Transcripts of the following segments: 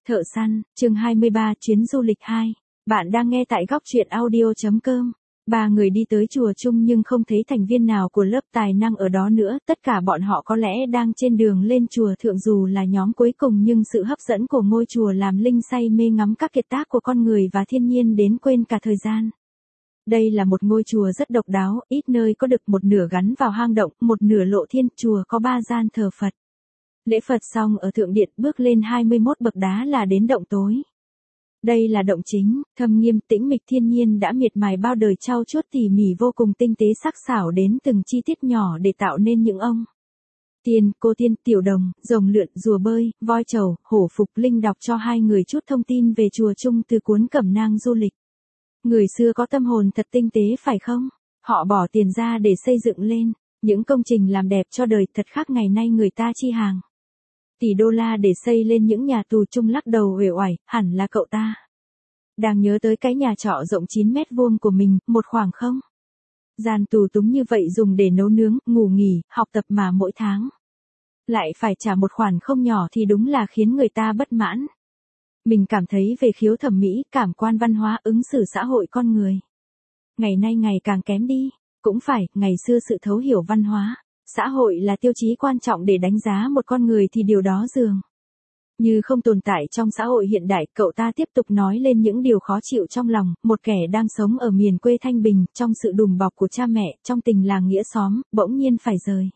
Thợ săn, chương 23, chuyến du lịch 2. Bạn đang nghe tại góc truyện audio.com. Ba người đi tới chùa chung nhưng không thấy thành viên nào của lớp tài năng ở đó nữa, tất cả bọn họ có lẽ đang trên đường lên chùa thượng dù là nhóm cuối cùng, nhưng sự hấp dẫn của ngôi chùa làm Linh say mê ngắm các kiệt tác của con người và thiên nhiên đến quên cả thời gian. Đây là một ngôi chùa rất độc đáo, ít nơi có được, một nửa gắn vào hang động, một nửa lộ thiên. Chùa có 3 gian thờ Phật. Lễ Phật xong ở thượng điện, bước lên 21 bậc đá là đến động tối. Đây là động chính, thâm nghiêm tĩnh mịch, thiên nhiên đã miệt mài bao đời trau chuốt tỉ mỉ, vô cùng tinh tế sắc sảo đến từng chi tiết nhỏ để tạo nên những ông tiên, cô tiên, tiểu đồng, rồng lượn, rùa bơi, voi trầu, hổ phục. Linh đọc cho hai người chút thông tin về chùa chung từ cuốn Cẩm nang du lịch. Người xưa có tâm hồn thật tinh tế phải không? Họ bỏ tiền ra để xây dựng lên những công trình làm đẹp cho đời, thật khác ngày nay người ta chi hàng tỷ đô la để xây lên những nhà tù chung. Lắc đầu uể oải, hẳn là cậu ta đang nhớ tới cái nhà trọ rộng 9 mét vuông của mình, một khoảng không gian tù túng như vậy dùng để nấu nướng, ngủ nghỉ, học tập, mà mỗi tháng lại phải trả một khoản không nhỏ thì đúng là khiến người ta bất mãn. Mình cảm thấy về khiếu thẩm mỹ, cảm quan văn hóa, ứng xử xã hội con người ngày nay ngày càng kém đi. Cũng phải, ngày xưa sự thấu hiểu văn hóa xã hội là tiêu chí quan trọng để đánh giá một con người thì điều đó dường như không tồn tại trong xã hội hiện đại. Cậu ta tiếp tục nói lên những điều khó chịu trong lòng, một kẻ đang sống ở miền quê thanh bình, trong sự đùm bọc của cha mẹ, trong tình làng nghĩa xóm, bỗng nhiên phải rời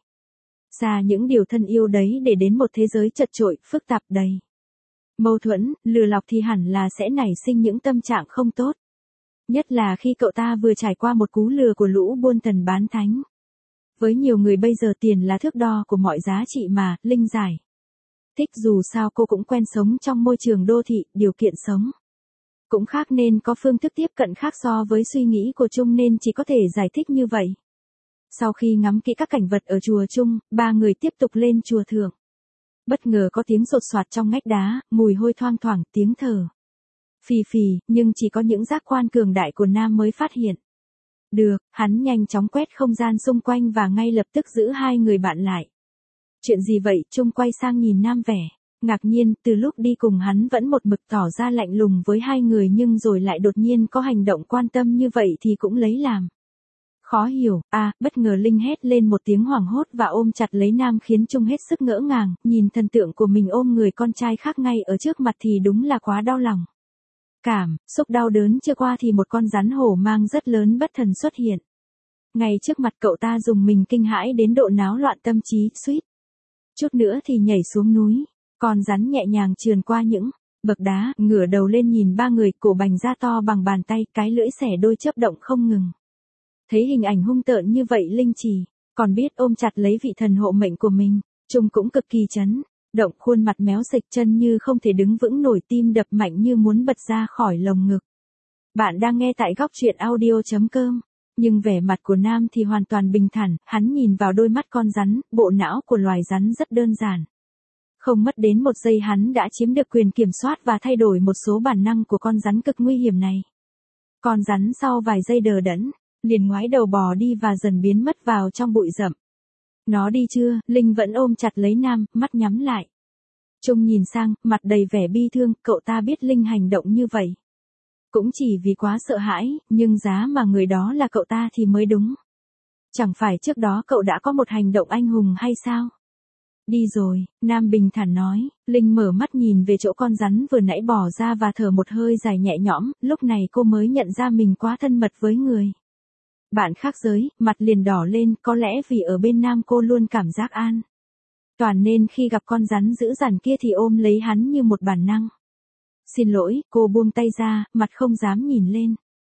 xa những điều thân yêu đấy để đến một thế giới chật chội, phức tạp, đầy mâu thuẫn, lừa lọc, thì hẳn là sẽ nảy sinh những tâm trạng không tốt. Nhất là khi cậu ta vừa trải qua một cú lừa của lũ buôn thần bán thánh. Với nhiều người bây giờ tiền là thước đo của mọi giá trị mà, Linh giải thích, dù sao cô cũng quen sống trong môi trường đô thị, điều kiện sống cũng khác nên có phương thức tiếp cận khác so với suy nghĩ của Trung, nên chỉ có thể giải thích như vậy. Sau khi ngắm kỹ các cảnh vật ở chùa chung, ba người tiếp tục lên chùa thượng. Bất ngờ có tiếng sột soạt trong ngách đá, mùi hôi thoang thoảng, tiếng thở phì phì, nhưng chỉ có những giác quan cường đại của Nam mới phát hiện được. Hắn nhanh chóng quét không gian xung quanh và ngay lập tức giữ hai người bạn lại. Chuyện gì vậy? Trung quay sang nhìn Nam vẻ ngạc nhiên, từ lúc đi cùng hắn vẫn một mực tỏ ra lạnh lùng với hai người, nhưng rồi lại đột nhiên có hành động quan tâm như vậy thì cũng lấy làm khó hiểu. Bất ngờ Linh hét lên một tiếng hoảng hốt và ôm chặt lấy Nam, khiến Trung hết sức ngỡ ngàng, nhìn thần tượng của mình ôm người con trai khác ngay ở trước mặt thì đúng là quá đau lòng. Cảm xúc đau đớn chưa qua thì một con rắn hổ mang rất lớn bất thần xuất hiện ngay trước mặt cậu ta, dùng mình kinh hãi đến độ náo loạn tâm trí, suýt chút nữa thì nhảy xuống núi. Con rắn nhẹ nhàng trườn qua những bậc đá, ngửa đầu lên nhìn ba người, cổ bành ra to bằng bàn tay, cái lưỡi xẻ đôi chớp động không ngừng. Thấy hình ảnh hung tợn như vậy, Linh chỉ còn biết ôm chặt lấy vị thần hộ mệnh của mình. Trung cũng cực kỳ chấn động, khuôn mặt méo xệch, chân như không thể đứng vững nổi, tim đập mạnh như muốn bật ra khỏi lồng ngực. Bạn đang nghe tại góc truyện audio.com. Nhưng vẻ mặt của Nam thì hoàn toàn bình thản, hắn nhìn vào đôi mắt con rắn, bộ não của loài rắn rất đơn giản. Không mất đến một giây hắn đã chiếm được quyền kiểm soát và thay đổi một số bản năng của con rắn cực nguy hiểm này. Con rắn sau vài giây đờ đẫn, liền ngoái đầu bò đi và dần biến mất vào trong bụi rậm. Nó đi chưa? Linh vẫn ôm chặt lấy Nam, mắt nhắm lại. Trung nhìn sang, mặt đầy vẻ bi thương, cậu ta biết Linh hành động như vậy cũng chỉ vì quá sợ hãi, nhưng giá mà người đó là cậu ta thì mới đúng. Chẳng phải trước đó cậu đã có một hành động anh hùng hay sao? Đi rồi, Nam bình thản nói. Linh mở mắt nhìn về chỗ con rắn vừa nãy bỏ ra và thở một hơi dài nhẹ nhõm, lúc này cô mới nhận ra mình quá thân mật với người bạn khác giới, mặt liền đỏ lên, có lẽ vì ở bên Nam cô luôn cảm giác an toàn nên khi gặp con rắn dữ dằn kia thì ôm lấy hắn như một bản năng. Xin lỗi, cô buông tay ra, mặt không dám nhìn lên.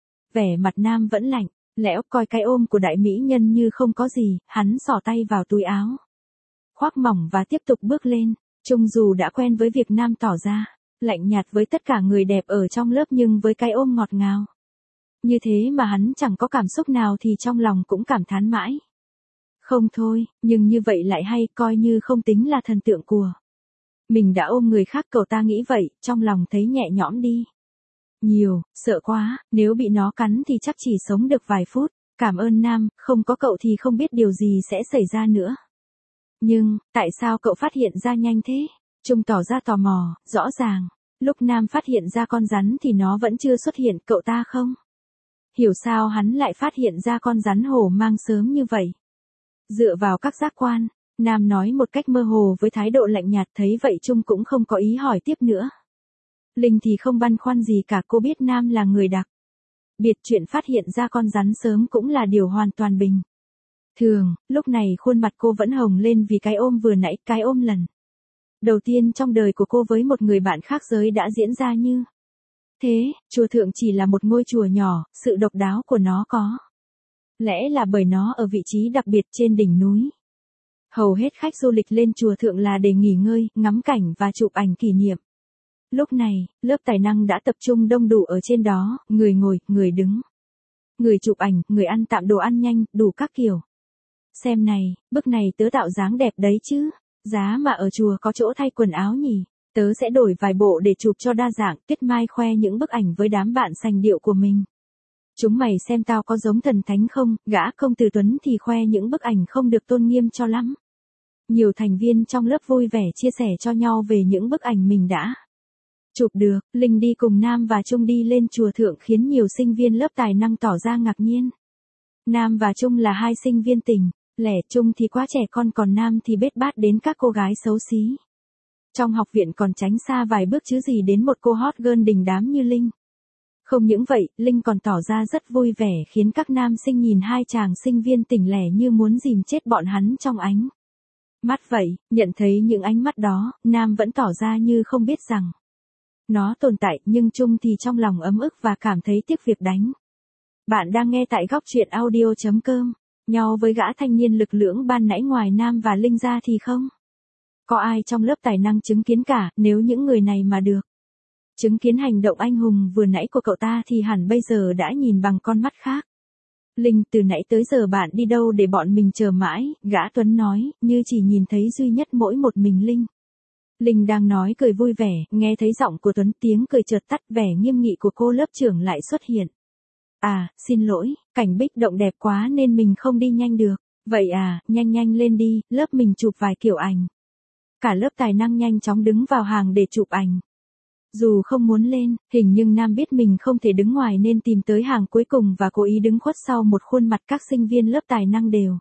Vẻ mặt Nam vẫn lạnh lẽo, coi cái ôm của đại mỹ nhân như không có gì. Hắn xỏ tay vào túi áo khoác mỏng và tiếp tục bước lên. Trung dù đã quen với việc Nam tỏ ra lạnh nhạt với tất cả người đẹp ở trong lớp, nhưng với cái ôm ngọt ngào như thế mà hắn chẳng có cảm xúc nào thì trong lòng cũng cảm thán mãi không thôi. Nhưng như vậy lại hay, coi như không tính là thần tượng của mình đã ôm người khác. Cậu ta nghĩ vậy, trong lòng thấy nhẹ nhõm đi nhiều. Sợ quá, nếu bị nó cắn thì chắc chỉ sống được vài phút. Cảm ơn Nam, không có cậu thì không biết điều gì sẽ xảy ra nữa. Nhưng, tại sao cậu phát hiện ra nhanh thế? Trung tỏ ra tò mò, rõ ràng Lúc Nam phát hiện ra con rắn thì nó vẫn chưa xuất hiện, cậu ta không hiểu sao hắn lại phát hiện ra con rắn hổ mang sớm như vậy. Dựa vào các giác quan, Nam nói một cách mơ hồ với thái độ lạnh nhạt, thấy vậy Trung cũng không có ý hỏi tiếp nữa. Linh thì không băn khoăn gì cả, cô biết Nam là người đặc biệt, chuyện phát hiện ra con rắn sớm cũng là điều hoàn toàn bình thường. Lúc này khuôn mặt cô vẫn hồng lên vì cái ôm vừa nãy, cái ôm lần đầu tiên trong đời của cô với một người bạn khác giới đã diễn ra như thế. Chùa Thượng chỉ là một ngôi chùa nhỏ, sự độc đáo của nó có lẽ là bởi nó ở vị trí đặc biệt trên đỉnh núi. Hầu hết khách du lịch lên chùa Thượng là để nghỉ ngơi, ngắm cảnh và chụp ảnh kỷ niệm. Lúc này, lớp tài năng đã tập trung đông đủ ở trên đó, người ngồi, người đứng, người chụp ảnh, người ăn tạm đồ ăn nhanh, đủ các kiểu. Xem này, bức này tớ tạo dáng đẹp đấy chứ, giá mà ở chùa có chỗ thay quần áo nhỉ, tớ sẽ đổi vài bộ để chụp cho đa dạng. Tuyết Mai khoe những bức ảnh với đám bạn sành điệu của mình. Chúng mày xem tao có giống thần thánh không, gã công tử Tuấn thì khoe những bức ảnh không được tôn nghiêm cho lắm. Nhiều thành viên trong lớp vui vẻ chia sẻ cho nhau về những bức ảnh mình đã chụp được. Linh đi cùng Nam và Trung đi lên chùa Thượng khiến nhiều sinh viên lớp tài năng tỏ ra ngạc nhiên. Nam và Trung là hai sinh viên tình lẻ, Trung thì quá trẻ con, còn Nam thì bết bát đến các cô gái xấu xí trong học viện còn tránh xa vài bước chứ gì đến một cô hot girl đình đám như Linh. Không những vậy, Linh còn tỏ ra rất vui vẻ khiến các nam sinh nhìn hai chàng sinh viên tỉnh lẻ như muốn dìm chết bọn hắn trong ánh mắt vậy. Nhận thấy những ánh mắt đó, Nam vẫn tỏ ra như không biết rằng nó tồn tại, nhưng Trung thì trong lòng ấm ức và cảm thấy tiếc việc đánh. Bạn đang nghe tại góc truyện audio.com. Nhau với gã thanh niên lực lưỡng ban nãy ngoài Nam và Linh ra thì không có ai trong lớp tài năng chứng kiến cả. Nếu những người này mà được chứng kiến hành động anh hùng vừa nãy của cậu ta thì hẳn bây giờ đã nhìn bằng con mắt khác. Linh, từ nãy tới giờ bạn đi đâu để bọn mình chờ mãi, gã Tuấn nói, như chỉ nhìn thấy duy nhất mỗi một mình Linh. Linh đang nói cười vui vẻ, nghe thấy giọng của Tuấn, tiếng cười chợt tắt, vẻ nghiêm nghị của cô lớp trưởng lại xuất hiện. À, xin lỗi, cảnh bích động đẹp quá nên mình không đi nhanh được. Vậy à, nhanh nhanh lên đi, lớp mình chụp vài kiểu ảnh. Cả lớp tài năng nhanh chóng đứng vào hàng để chụp ảnh. Dù không muốn lên hình nhưng Nam biết mình không thể đứng ngoài nên tìm tới hàng cuối cùng và cố ý đứng khuất sau một khuôn mặt các sinh viên lớp tài năng đều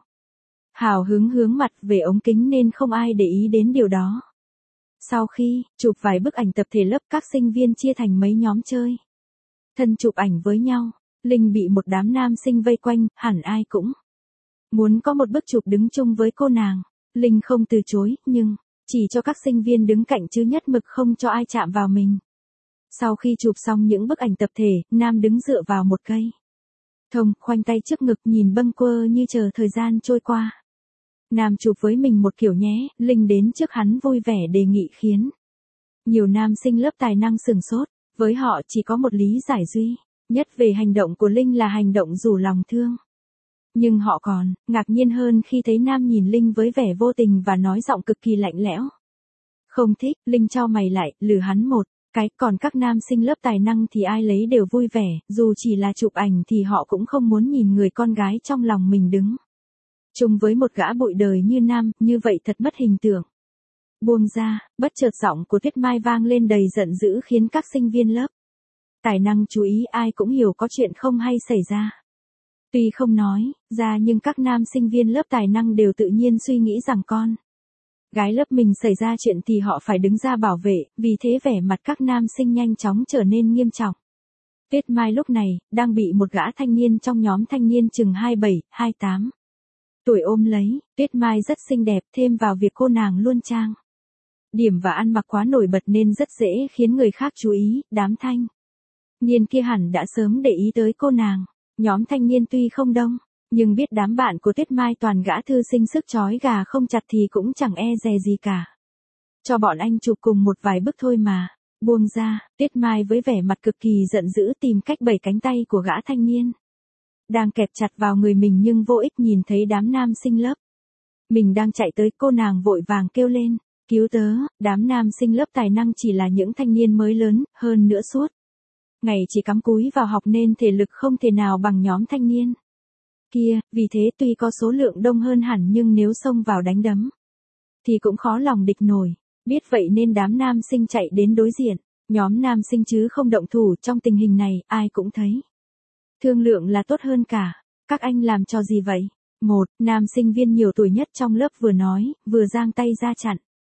hào hứng hướng mặt về ống kính nên không ai để ý đến điều đó. Sau khi chụp vài bức ảnh tập thể, lớp các sinh viên chia thành mấy nhóm chơi thân chụp ảnh với nhau. Linh bị một đám nam sinh vây quanh, hẳn ai cũng muốn có một bức chụp đứng chung với cô nàng. Linh không từ chối, nhưng chỉ cho các sinh viên đứng cạnh chứ nhất mực không cho ai chạm vào mình. Sau khi chụp xong những bức ảnh tập thể, Nam đứng dựa vào một cây thông, khoanh tay trước ngực nhìn bâng quơ như chờ thời gian trôi qua. Nam chụp với mình một kiểu nhé. Linh đến trước hắn vui vẻ đề nghị khiến nhiều nam sinh lớp tài năng sửng sốt. Với họ chỉ có một lý giải duy nhất về hành động của Linh là hành động rủ lòng thương. Nhưng họ còn ngạc nhiên hơn khi thấy Nam nhìn Linh với vẻ vô tình và nói giọng cực kỳ lạnh lẽo. Không thích. Linh chau mày lại, lừa hắn một cái, còn các nam sinh lớp tài năng thì ai lấy đều vui vẻ, dù chỉ là chụp ảnh thì họ cũng không muốn nhìn người con gái trong lòng mình đứng chung với một gã bụi đời như Nam, như vậy thật mất hình tượng. Buông ra, bất chợt giọng của Tuyết Mai vang lên đầy giận dữ khiến các sinh viên lớp tài năng chú ý, ai cũng hiểu có chuyện không hay xảy ra. Tuy không nói ra nhưng các nam sinh viên lớp tài năng đều tự nhiên suy nghĩ rằng con gái lớp mình xảy ra chuyện thì họ phải đứng ra bảo vệ, vì thế vẻ mặt các nam sinh nhanh chóng trở nên nghiêm trọng. Tuyết Mai lúc này đang bị một gã thanh niên trong nhóm thanh niên chừng 27, 28 tuổi ôm lấy. Tuyết Mai rất xinh đẹp, thêm vào việc cô nàng luôn trang điểm và ăn mặc quá nổi bật nên rất dễ khiến người khác chú ý. Đám thanh niên kia hẳn đã sớm để ý tới cô nàng. Nhóm thanh niên tuy không đông, nhưng biết đám bạn của Tuyết Mai toàn gã thư sinh sức chói gà không chặt thì cũng chẳng e dè gì cả. Cho bọn anh chụp cùng một vài bức thôi mà. Buông ra, Tuyết Mai với vẻ mặt cực kỳ giận dữ tìm cách bẩy cánh tay của gã thanh niên đang kẹp chặt vào người mình nhưng vô ích. Nhìn thấy đám nam sinh lớp mình đang chạy tới, cô nàng vội vàng kêu lên, cứu tớ. Đám nam sinh lớp tài năng chỉ là những thanh niên mới lớn, hơn nữa suốt ngày chỉ cắm cúi vào học nên thể lực không thể nào bằng nhóm thanh niên kia, vì thế tuy có số lượng đông hơn hẳn nhưng nếu xông vào đánh đấm thì cũng khó lòng địch nổi. Biết vậy nên đám nam sinh chạy đến đối diện, Nhóm nam sinh chứ không động thủ, trong tình hình này, ai cũng thấy. Thương lượng là tốt hơn cả. Các anh làm cho gì vậy? Một, nam sinh viên nhiều tuổi nhất trong lớp vừa nói, vừa giang tay ra chặn.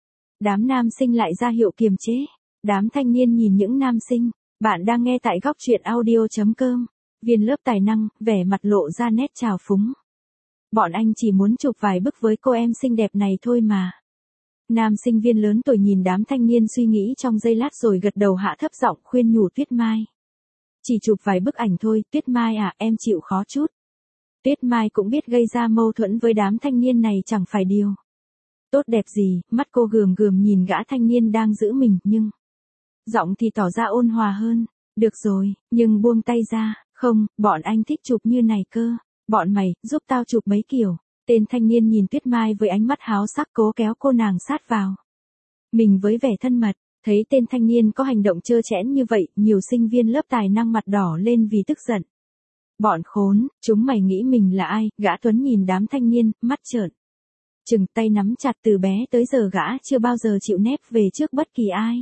Đám nam sinh lại ra hiệu kiềm chế. Đám thanh niên nhìn những nam sinh. Bạn đang nghe tại góc truyện audio.com. Viên lớp tài năng, vẻ mặt lộ ra nét trào phúng. Bọn anh chỉ muốn chụp vài bức với cô em xinh đẹp này thôi mà. Nam sinh viên lớn tuổi nhìn đám thanh niên suy nghĩ trong giây lát rồi gật đầu hạ thấp giọng khuyên nhủ Tuyết Mai. Chỉ chụp vài bức ảnh thôi, Tuyết Mai à, em chịu khó chút. Tuyết Mai cũng biết gây ra mâu thuẫn với đám thanh niên này chẳng phải điều tốt đẹp gì, mắt cô gườm gườm nhìn gã thanh niên đang giữ mình, nhưng giọng thì tỏ ra ôn hòa hơn. Được rồi, nhưng buông tay ra, không, bọn anh thích chụp như này cơ. Bọn mày, giúp tao chụp mấy kiểu. Tên thanh niên nhìn Tuyết Mai với ánh mắt háo sắc cố kéo cô nàng sát vào mình với vẻ thân mật. Thấy tên thanh niên có hành động trơ trẽn như vậy, nhiều sinh viên lớp tài năng mặt đỏ lên vì tức giận. Bọn khốn, chúng mày nghĩ mình là ai? Gã Tuấn nhìn đám thanh niên, mắt trợn trừng, tay nắm chặt, từ bé tới giờ gã chưa bao giờ chịu nép về trước bất kỳ ai.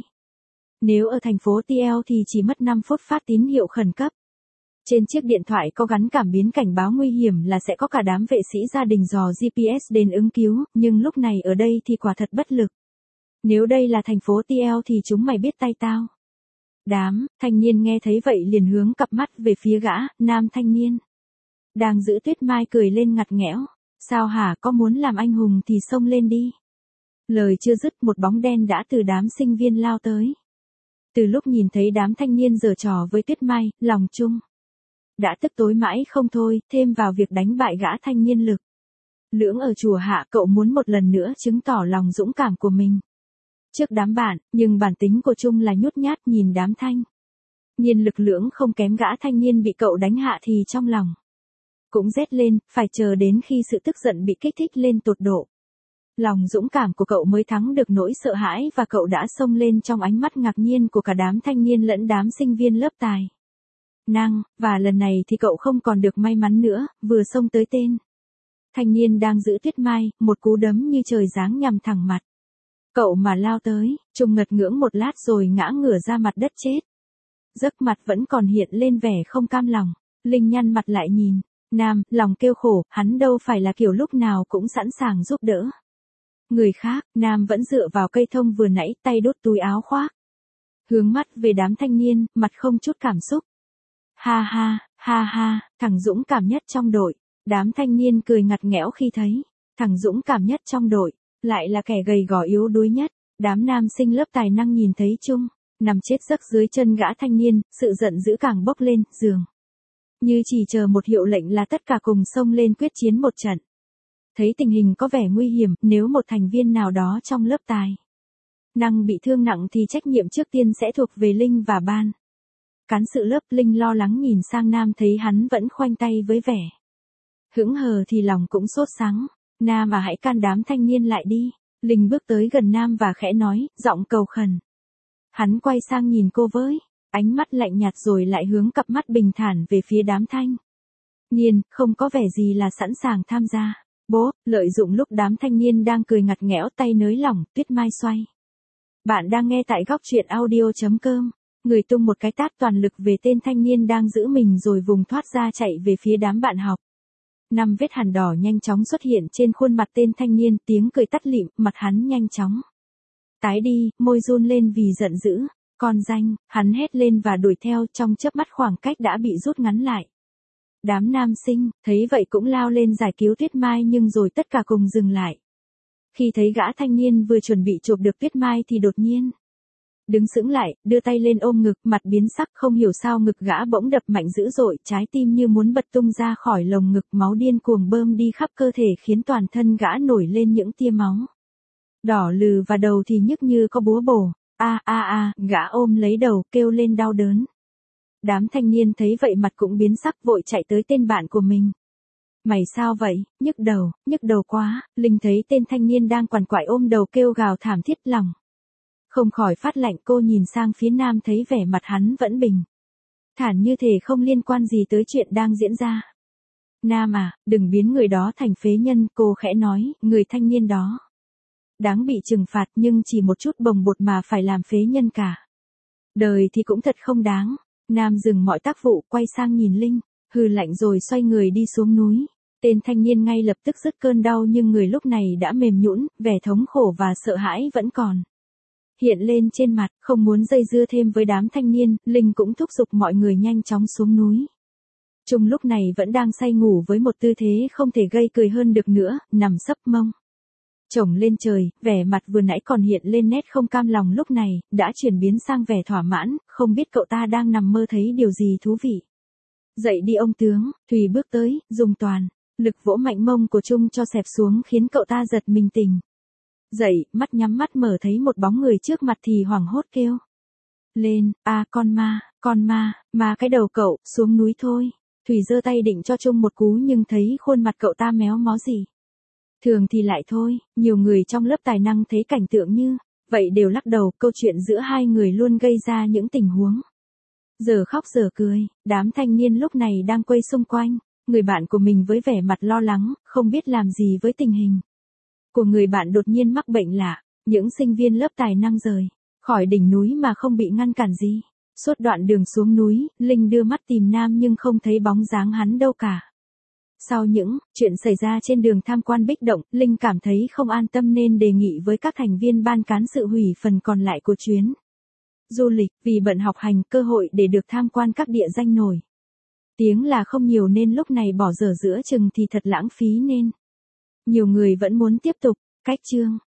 Nếu ở thành phố TL thì chỉ mất 5 phút phát tín hiệu khẩn cấp. Trên chiếc điện thoại có gắn cảm biến cảnh báo nguy hiểm là sẽ có cả đám vệ sĩ gia đình dò GPS đến ứng cứu, nhưng lúc này ở đây thì quả thật bất lực. Nếu đây là thành phố TL thì chúng mày biết tay tao. Đám thanh niên nghe thấy vậy liền hướng cặp mắt về phía gã, nam thanh niên đang giữ Tuyết Mai cười lên ngặt nghẽo. Sao hả, có muốn làm anh hùng thì xông lên đi. Lời chưa dứt, một bóng đen đã từ đám sinh viên lao tới. Từ lúc nhìn thấy đám thanh niên giở trò với Tuyết Mai, lòng Trung đã tức tối mãi không thôi, thêm vào việc đánh bại gã thanh niên lực lưỡng ở chùa Hạ, cậu muốn một lần nữa chứng tỏ lòng dũng cảm của mình trước đám bạn, nhưng bản tính của Trung là nhút nhát. Nhìn đám thanh niên lực lưỡng không kém gã thanh niên bị cậu đánh hạ thì trong lòng cũng rét lên, phải chờ đến khi sự tức giận bị kích thích lên tột độ, lòng dũng cảm của cậu mới thắng được nỗi sợ hãi, và cậu đã xông lên trong ánh mắt ngạc nhiên của cả đám thanh niên lẫn đám sinh viên lớp tài năng, và lần này thì cậu không còn được may mắn nữa, vừa xông tới tên thanh niên đang giữ Tuyết Mai, một cú đấm như trời giáng nhằm thẳng mặt cậu mà lao tới. Trung ngật ngưỡng một lát rồi ngã ngửa ra mặt đất chết. Giấc mặt vẫn còn hiện lên vẻ không cam lòng. Linh nhăn mặt lại nhìn Nam, lòng kêu khổ, hắn đâu phải là kiểu lúc nào cũng sẵn sàng giúp đỡ người khác. Nam vẫn dựa vào cây thông vừa nãy, tay đút túi áo khoác, hướng mắt về đám thanh niên, mặt không chút cảm xúc. Ha ha, ha ha, thằng dũng cảm nhất trong đội. Đám thanh niên cười ngặt nghẽo khi thấy thằng dũng cảm nhất trong đội lại là kẻ gầy gò yếu đuối nhất. Đám nam sinh lớp tài năng nhìn thấy Trung nằm chết giấc dưới chân gã thanh niên, sự giận dữ càng bốc lên, dường như chỉ chờ một hiệu lệnh là tất cả cùng xông lên quyết chiến một trận. Thấy tình hình có vẻ nguy hiểm, nếu một thành viên nào đó trong lớp tài năng bị thương nặng thì trách nhiệm trước tiên sẽ thuộc về Linh và ban cán sự lớp. Linh lo lắng nhìn sang Nam, thấy hắn vẫn khoanh tay với vẻ hững hờ thì lòng cũng sốt sắng. Nam à, hãy can đám thanh niên lại đi. Linh bước tới gần Nam và khẽ nói, giọng cầu khẩn. Hắn quay sang nhìn cô với ánh mắt lạnh nhạt rồi lại hướng cặp mắt bình thản về phía đám thanh niên, không có vẻ gì là sẵn sàng tham gia. Bố, lợi dụng lúc đám thanh niên đang cười ngặt nghẽo, tay nới lỏng, Tuyết Mai xoay. Bạn đang nghe tại góc truyện audio.com. Người tung một cái tát toàn lực về tên thanh niên đang giữ mình rồi vùng thoát ra chạy về phía đám bạn học. 5 vết hằn đỏ nhanh chóng xuất hiện trên khuôn mặt tên thanh niên, tiếng cười tắt lịm, mặt hắn nhanh chóng tái đi, môi run lên vì giận dữ. Con danh, hắn hét lên và đuổi theo, trong chớp mắt khoảng cách đã bị rút ngắn lại. Đám nam sinh, thấy vậy cũng lao lên giải cứu Tuyết Mai, nhưng rồi tất cả cùng dừng lại. Khi thấy gã thanh niên vừa chuẩn bị chụp được Tuyết Mai thì đột nhiên đứng sững lại, đưa tay lên ôm ngực, mặt biến sắc, không hiểu sao ngực gã bỗng đập mạnh dữ dội, trái tim như muốn bật tung ra khỏi lồng ngực, máu điên cuồng bơm đi khắp cơ thể khiến toàn thân gã nổi lên những tia máu đỏ lừ và đầu thì nhức như có búa bổ. Gã ôm lấy đầu, kêu lên đau đớn. Đám thanh niên thấy vậy mặt cũng biến sắc, vội chạy tới tên bạn của mình. Mày sao vậy? Nhức đầu quá. Linh thấy tên thanh niên đang quằn quại ôm đầu kêu gào thảm thiết, lòng không khỏi phát lạnh. Cô nhìn sang phía Nam, thấy vẻ mặt hắn vẫn bình thản như thể không liên quan gì tới chuyện đang diễn ra. Nam à, đừng biến người đó thành phế nhân, cô khẽ nói, người thanh niên đó đáng bị trừng phạt, nhưng chỉ một chút bồng bột mà phải làm phế nhân cả. Đời thì cũng thật không đáng. Nam dừng mọi tác vụ quay sang nhìn Linh, hừ lạnh rồi xoay người đi xuống núi. Tên thanh niên ngay lập tức dứt cơn đau nhưng người lúc này đã mềm nhũn, vẻ thống khổ và sợ hãi vẫn còn hiện lên trên mặt, không muốn dây dưa thêm với đám thanh niên, Linh cũng thúc giục mọi người nhanh chóng xuống núi. Trung lúc này vẫn đang say ngủ với một tư thế không thể gây cười hơn được nữa, nằm sấp mông chồng lên trời, vẻ mặt vừa nãy còn hiện lên nét không cam lòng lúc này, đã chuyển biến sang vẻ thỏa mãn, không biết cậu ta đang nằm mơ thấy điều gì thú vị. Dậy đi ông tướng, Thùy bước tới, dùng toàn lực vỗ mạnh mông của Trung cho xẹp xuống khiến cậu ta giật mình tỉnh. Dậy, mắt nhắm mắt mở thấy một bóng người trước mặt thì hoảng hốt kêu lên, con ma cái đầu cậu, xuống núi thôi. Thùy giơ tay định cho Trung một cú nhưng thấy khuôn mặt cậu ta méo mó gì. Thường thì lại thôi, nhiều người trong lớp tài năng thấy cảnh tượng như vậy đều lắc đầu, câu chuyện giữa hai người luôn gây ra những tình huống giờ khóc giờ cười. Đám thanh niên lúc này đang quay xung quanh người bạn của mình với vẻ mặt lo lắng, không biết làm gì với tình hình của người bạn đột nhiên mắc bệnh lạ. Những sinh viên lớp tài năng rời khỏi đỉnh núi mà không bị ngăn cản gì. Suốt đoạn đường xuống núi, Linh đưa mắt tìm Nam nhưng không thấy bóng dáng hắn đâu cả. Sau những chuyện xảy ra trên đường tham quan Bích Động, Linh cảm thấy không an tâm nên đề nghị với các thành viên ban cán sự hủy phần còn lại của chuyến du lịch, vì bận học hành, cơ hội để được tham quan các địa danh nổi tiếng là không nhiều nên lúc này bỏ dở giữa chừng thì thật lãng phí nên nhiều người vẫn muốn tiếp tục. Cách chương